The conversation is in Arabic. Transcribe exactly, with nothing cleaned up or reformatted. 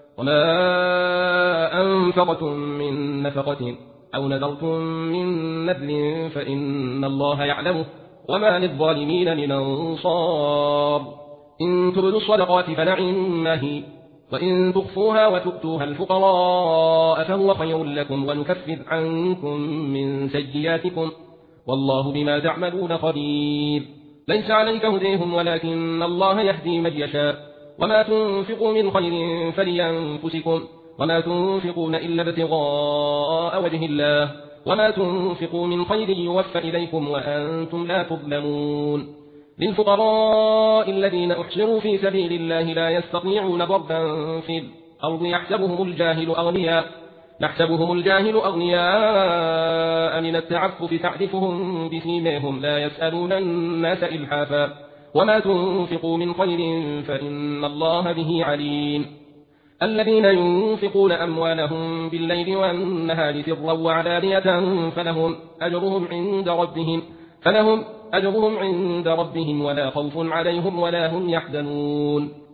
وما أنفقتم من نفقة أو نذرتم من نذر فإن الله يعلمه وما للظالمين من أنصار. إن تبدوا الصدقات فنعما هي، وإن تخفوها وتؤتوها الفقراء فهو خير لكم ونكفر عنكم من سيئاتكم والله بما تعملون خبير. ليس عليك هديهم ولكن الله يهدي من يشاء، وما تنفقوا من خير فلينفسكم وما تنفقون إلا ابتغاء وجه الله وما تنفقوا من خير يوفى إليكم وأنتم لا تظلمون. للفقراء الذين أحصروا في سبيل الله لا يستطيعون ضربا في الأرض يحسبهم الجاهل أغنياء يحسبهم الجاهل أغنياء من التعفف تعرفهم بسيماهم لا يسألون الناس إلحافا وما تنفقوا من خير فإن الله به عليم. الذين ينفقون أموالهم بالليل والنهار سرا وعلانية فلهم أجرهم عند ربهم فلهم أجرهم عند ربهم ولا خوف عليهم ولا هم يحزنون.